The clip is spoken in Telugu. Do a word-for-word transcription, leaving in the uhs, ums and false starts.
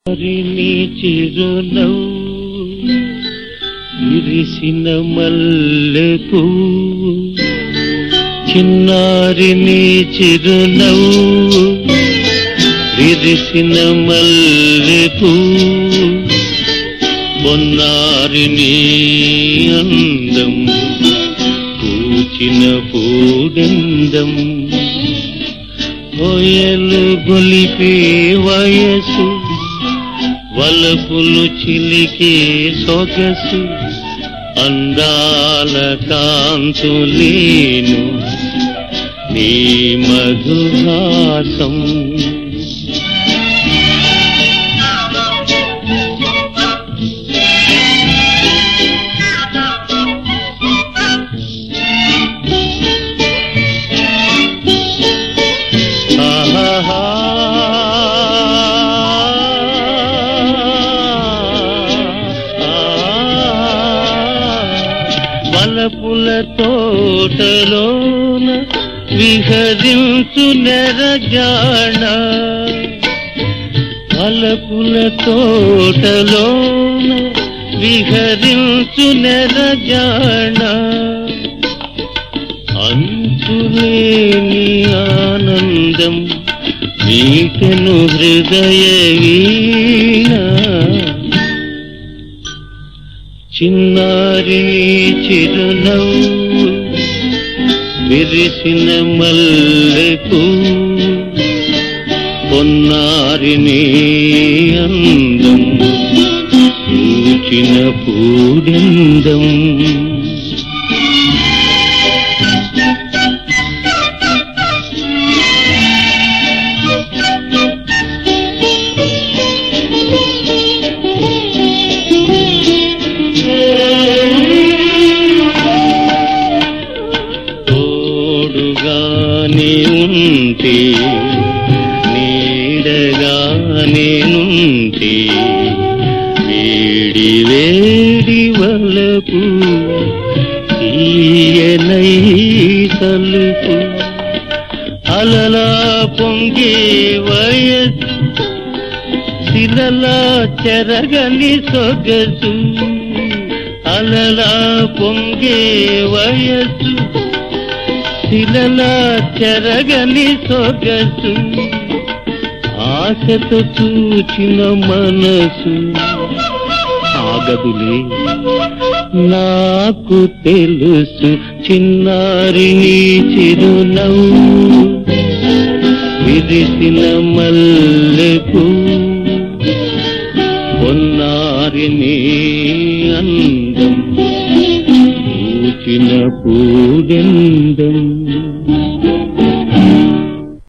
నీ చిరునవ్వు విరిసిన మల్లెపూ, చిన్నారి నీ చిరునవ్వు విరిసిన మల్లెపూ, పొన్నారి నీ అందం పూచిన పూడెందం, హోయలు గొలిపే వయసు వలపులు చిలికే సొగసు, అందాల కాంతులేను నీ మధుహాసం. వలపుల తోటలోన విహరించు నెరజాణ, వలపుల తోటలోన విహరించు నెరజాణ, అంతులేని ఆనందం మీటెను హృదయ వీణ, చిన్నారి చిరునవ్వు విరిసిన మల్లెపూ, పొన్నారి నీ అందం పూచిన పూడెందం. తోడుగానే ఉంటే నీడగా నేనుంటే, వేడి వేడి వలపు తీయనై తలుపు, అలలా పొంగే వయసు శిలలా చెరగని సొగసు, అలలా పొంగే వయసు శిలలా చెరగని సొగసు, ఆశతో చూచిన మనసు ఆగదులే నాకు తెలుసు, చిన్నారి నీ చిరునవ్వు విరిసిన మల్లెపూ, పొన్నారి నీ అందం పూచిన పూడెందం.